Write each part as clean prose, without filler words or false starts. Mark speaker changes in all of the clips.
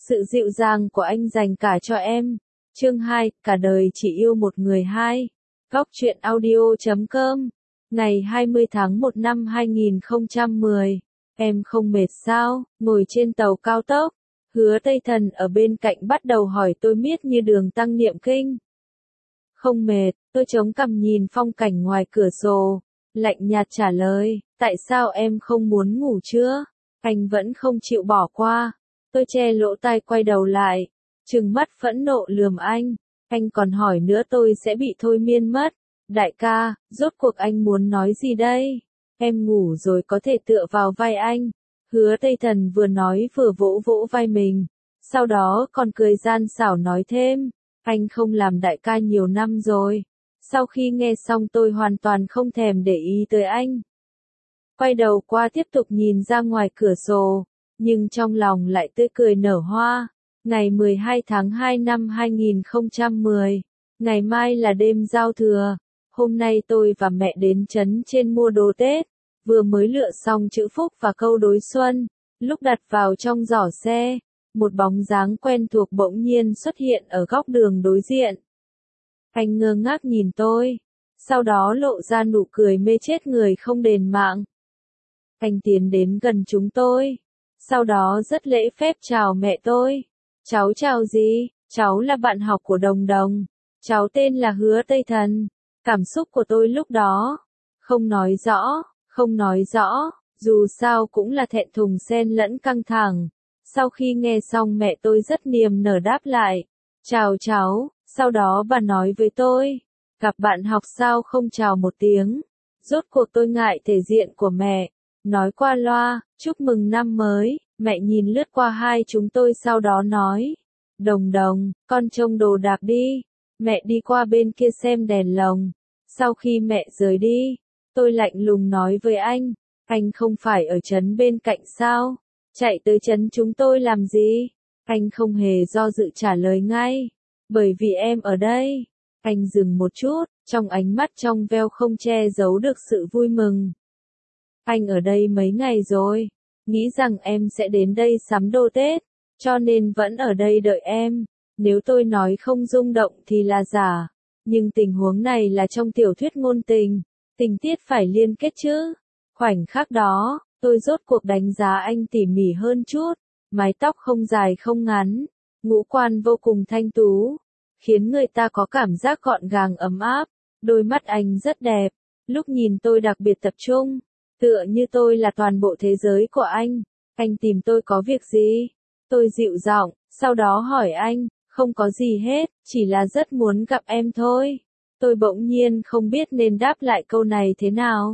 Speaker 1: Sự dịu dàng của anh dành cả cho em. Chương 2, cả đời chỉ yêu một người. 2. Góc truyện audio.com. Ngày 20 tháng 1 năm 2010. Em không mệt sao? Ngồi trên tàu cao tốc, Hứa Tây Thần ở bên cạnh bắt đầu hỏi tôi miết như đường tăng niệm kinh. Không mệt, tôi chống cằm nhìn phong cảnh ngoài cửa sổ, lạnh nhạt trả lời, tại sao em không muốn ngủ chưa? Anh vẫn không chịu bỏ qua. Tôi che lỗ tai quay đầu lại, trừng mắt phẫn nộ lườm anh còn hỏi nữa tôi sẽ bị thôi miên mất. Đại ca, rốt cuộc anh muốn nói gì đây? Em ngủ rồi có thể tựa vào vai anh. Hứa Tây Thần vừa nói vừa vỗ vỗ vai mình, sau đó còn cười gian xảo nói thêm, anh không làm đại ca nhiều năm rồi. Sau khi nghe xong tôi hoàn toàn không thèm để ý tới anh. Quay đầu qua tiếp tục nhìn ra ngoài cửa sổ, nhưng trong lòng lại tươi cười nở hoa. Ngày 12 tháng 2 năm 2010, ngày mai là đêm giao thừa. Hôm nay tôi và mẹ đến trấn trên mua đồ Tết, vừa mới lựa xong chữ phúc và câu đối xuân. Lúc đặt vào trong giỏ xe, một bóng dáng quen thuộc bỗng nhiên xuất hiện ở góc đường đối diện. Anh ngơ ngác nhìn tôi, sau đó lộ ra nụ cười mê chết người không đền mạng. Anh tiến đến gần chúng tôi, sau đó rất lễ phép chào mẹ tôi. Cháu chào gì? Cháu là bạn học của Đồng Đồng. Cháu tên là Hứa Tây Thần. Cảm xúc của tôi lúc đó, không nói rõ, dù sao cũng là thẹn thùng xen lẫn căng thẳng. Sau khi nghe xong mẹ tôi rất niềm nở đáp lại, chào cháu, sau đó bà nói với tôi, gặp bạn học sao không chào một tiếng. Rốt cuộc tôi ngại thể diện của mẹ, nói qua loa, chúc mừng năm mới. Mẹ nhìn lướt qua hai chúng tôi sau đó nói, Đồng Đồng, con trông đồ đạc đi. Mẹ đi qua bên kia xem đèn lồng. Sau khi mẹ rời đi, tôi lạnh lùng nói với anh không phải ở trấn bên cạnh sao? Chạy tới trấn chúng tôi làm gì? Anh không hề do dự trả lời ngay, bởi vì em ở đây. Anh dừng một chút, trong ánh mắt trong veo không che giấu được sự vui mừng. Anh ở đây mấy ngày rồi, nghĩ rằng em sẽ đến đây sắm đồ Tết, cho nên vẫn ở đây đợi em. Nếu tôi nói không rung động thì là giả, nhưng tình huống này là trong tiểu thuyết ngôn tình, tình tiết phải liên kết chứ. Khoảnh khắc đó, tôi rốt cuộc đánh giá anh tỉ mỉ hơn chút, mái tóc không dài không ngắn, ngũ quan vô cùng thanh tú, khiến người ta có cảm giác gọn gàng ấm áp. Đôi mắt anh rất đẹp, lúc nhìn tôi đặc biệt tập trung, tựa như tôi là toàn bộ thế giới của anh. Anh tìm tôi có việc gì? Tôi dịu giọng, sau đó hỏi anh, không có gì hết, chỉ là rất muốn gặp em thôi. Tôi bỗng nhiên không biết nên đáp lại câu này thế nào.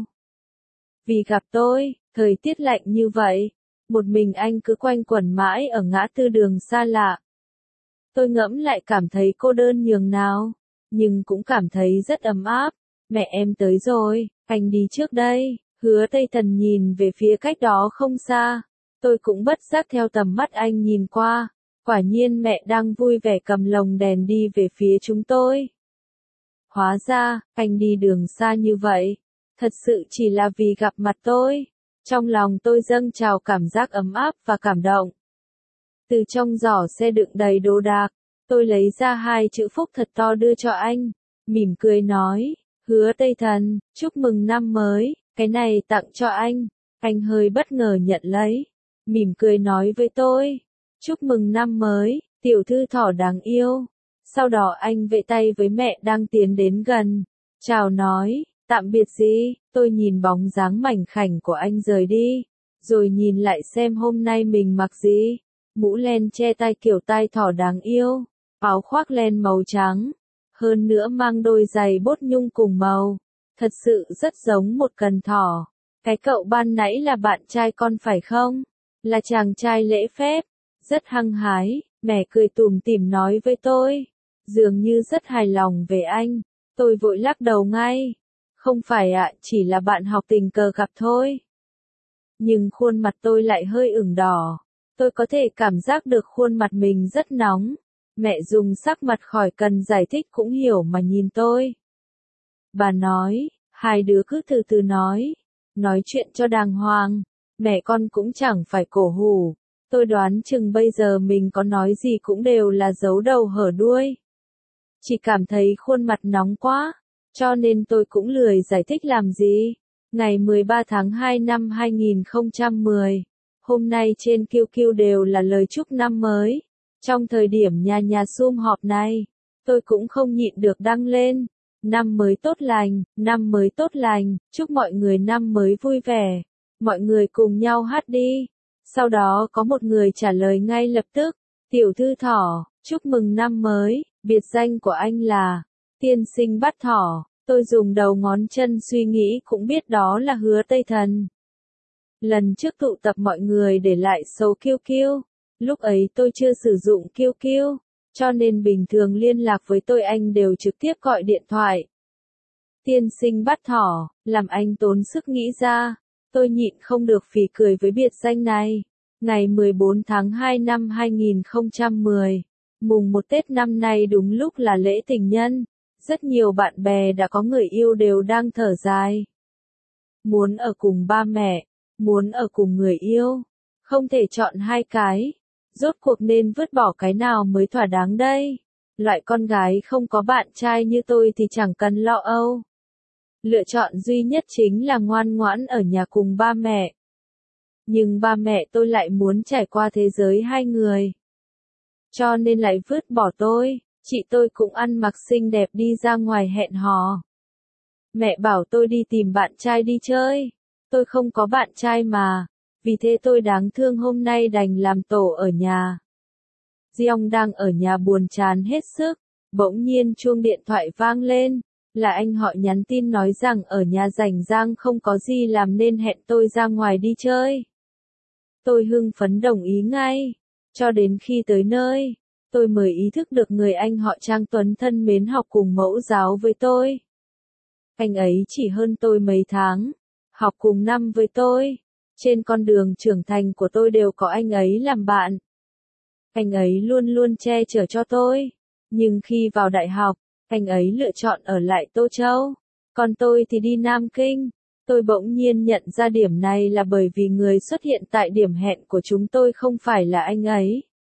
Speaker 1: Vì gặp tôi, thời tiết lạnh như vậy, một mình anh cứ quanh quẩn mãi ở ngã tư đường xa lạ. Tôi ngẫm lại cảm thấy cô đơn nhường nào, nhưng cũng cảm thấy rất ấm áp. Mẹ em tới rồi, anh đi trước đây. Hứa Tây Thần nhìn về phía cách đó không xa. Tôi cũng bất giác theo tầm mắt anh nhìn qua. Quả nhiên mẹ đang vui vẻ cầm lồng đèn đi về phía chúng tôi. Hóa ra, anh đi đường xa như vậy, thật sự chỉ là vì gặp mặt tôi. Trong lòng tôi dâng trào cảm giác ấm áp và cảm động. Từ trong giỏ xe đựng đầy đồ đạc, tôi lấy ra hai chữ phúc thật to đưa cho anh, mỉm cười nói, Hứa Tây Thần, chúc mừng năm mới, cái này tặng cho anh. Anh hơi bất ngờ nhận lấy, mỉm cười nói với tôi, chúc mừng năm mới, tiểu thư thỏ đáng yêu. Sau đó anh vẫy tay với mẹ đang tiến đến gần, chào nói, tạm biệt gì. Tôi nhìn bóng dáng mảnh khảnh của anh rời đi, rồi nhìn lại xem hôm nay mình mặc gì. Mũ len che tai kiểu tai thỏ đáng yêu, áo khoác len màu trắng, hơn nữa mang đôi giày bốt nhung cùng màu, thật sự rất giống một cần thỏ. Cái cậu ban nãy là bạn trai con phải không? Là chàng trai lễ phép, rất hăng hái. Mẹ cười tủm tỉm nói với tôi, dường như rất hài lòng về anh. Tôi vội lắc đầu ngay, không phải ạ, chỉ là bạn học tình cờ gặp thôi. Nhưng khuôn mặt tôi lại hơi ửng đỏ. Tôi có thể cảm giác được khuôn mặt mình rất nóng. Mẹ dùng sắc mặt khỏi cần giải thích cũng hiểu mà nhìn tôi. Bà nói, hai đứa cứ từ từ nói chuyện cho đàng hoàng. Mẹ con cũng chẳng phải cổ hủ. Tôi đoán chừng bây giờ mình có nói gì cũng đều là giấu đầu hở đuôi. Chỉ cảm thấy khuôn mặt nóng quá, cho nên tôi cũng lười giải thích làm gì. Ngày 13 tháng 2 năm 2010, hôm nay trên QQ đều là lời chúc năm mới. Trong thời điểm nhà sum họp này, tôi cũng không nhịn được đăng lên. Năm mới tốt lành, năm mới tốt lành, chúc mọi người năm mới vui vẻ. Mọi người cùng nhau hát đi. Sau đó có một người trả lời ngay lập tức, tiểu thư Thỏ, chúc mừng năm mới, biệt danh của anh là tiên sinh bắt thỏ. Tôi dùng đầu ngón chân suy nghĩ cũng biết đó là Hứa Tây Thần. Lần trước tụ tập mọi người để lại số QQ, lúc ấy tôi chưa sử dụng QQ, cho nên bình thường liên lạc với tôi anh đều trực tiếp gọi điện thoại. Tiên sinh bắt thỏ, làm anh tốn sức nghĩ ra, tôi nhịn không được phì cười với biệt danh này. Ngày 14 tháng 2 năm 2010, mùng 1 Tết năm nay đúng lúc là lễ tình nhân. Rất nhiều bạn bè đã có người yêu đều đang thở dài. Muốn ở cùng ba mẹ, muốn ở cùng người yêu, không thể chọn hai cái. Rốt cuộc nên vứt bỏ cái nào mới thỏa đáng đây? Loại con gái không có bạn trai như tôi thì chẳng cần lo âu. Lựa chọn duy nhất chính là ngoan ngoãn ở nhà cùng ba mẹ. Nhưng ba mẹ tôi lại muốn trải qua thế giới hai người. Cho nên lại vứt bỏ tôi. Chị tôi cũng ăn mặc xinh đẹp đi ra ngoài hẹn hò. Mẹ bảo tôi đi tìm bạn trai đi chơi. Tôi không có bạn trai mà. Vì thế tôi đáng thương hôm nay đành làm tổ ở nhà. Giong đang ở nhà buồn chán hết sức. Bỗng nhiên chuông điện thoại vang lên. Là anh họ nhắn tin nói rằng ở nhà rảnh rang không có gì làm nên hẹn tôi ra ngoài đi chơi. Tôi hưng phấn đồng ý ngay. Cho đến khi tới nơi, tôi mới ý thức được người anh họ Trang Tuấn thân mến học cùng mẫu giáo với tôi. Anh ấy chỉ hơn tôi mấy tháng, học cùng năm với tôi. Trên con đường trưởng thành của tôi đều có anh ấy làm bạn. Anh ấy luôn luôn che chở cho tôi. Nhưng khi vào đại học, anh ấy lựa chọn ở lại Tô Châu. Còn tôi thì đi Nam Kinh. Tôi bỗng nhiên nhận ra điểm này là bởi vì người xuất hiện tại điểm hẹn của chúng tôi không phải là anh ấy,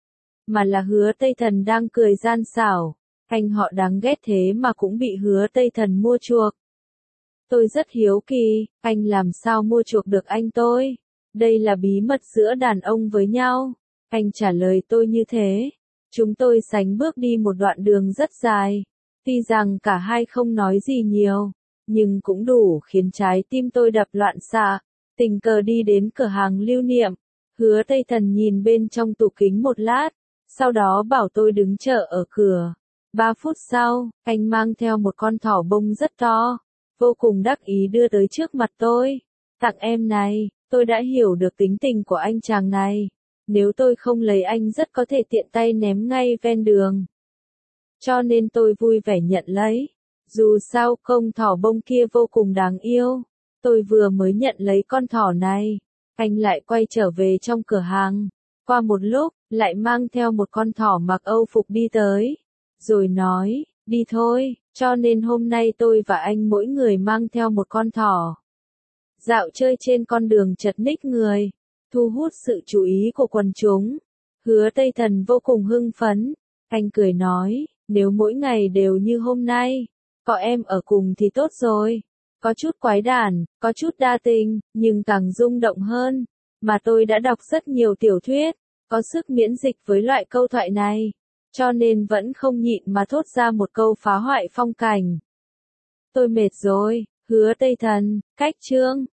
Speaker 1: mà là Hứa Tây Thần đang cười gian xảo. Anh họ đáng ghét thế mà cũng bị Hứa Tây Thần mua chuộc. Tôi rất hiếu kỳ, anh làm sao mua chuộc được anh tôi? Đây là bí mật giữa đàn ông với nhau. Anh trả lời tôi như thế. Chúng tôi sánh bước đi một đoạn đường rất dài. Tuy rằng cả hai không nói gì nhiều, nhưng cũng đủ khiến trái tim tôi đập loạn xạ. Tình cờ đi đến cửa hàng lưu niệm. Hứa Tây Thần nhìn bên trong tủ kính một lát, sau đó bảo tôi đứng chờ ở cửa. 3 phút sau, anh mang theo một con thỏ bông rất to, vô cùng đắc ý đưa tới trước mặt tôi. Tặng em này, tôi đã hiểu được tính tình của anh chàng này. Nếu tôi không lấy anh rất có thể tiện tay ném ngay ven đường. Cho nên tôi vui vẻ nhận lấy. Dù sao con thỏ bông kia vô cùng đáng yêu. Tôi vừa mới nhận lấy con thỏ này, anh lại quay trở về trong cửa hàng. Qua một lúc, lại mang theo một con thỏ mặc Âu phục đi tới. Rồi nói, đi thôi, cho nên hôm nay tôi và anh mỗi người mang theo một con thỏ. Dạo chơi trên con đường chật ních người, thu hút sự chú ý của quần chúng. Hứa Tây Thần vô cùng hưng phấn. Anh cười nói, nếu mỗi ngày đều như hôm nay, có em ở cùng thì tốt rồi. Có chút quái đản, có chút đa tình, nhưng càng rung động hơn. Mà tôi đã đọc rất nhiều tiểu thuyết, có sức miễn dịch với loại câu thoại này. Cho nên vẫn không nhịn mà thốt ra một câu phá hoại phong cảnh. Tôi mệt rồi, Hứa Tây Thần, cách chương.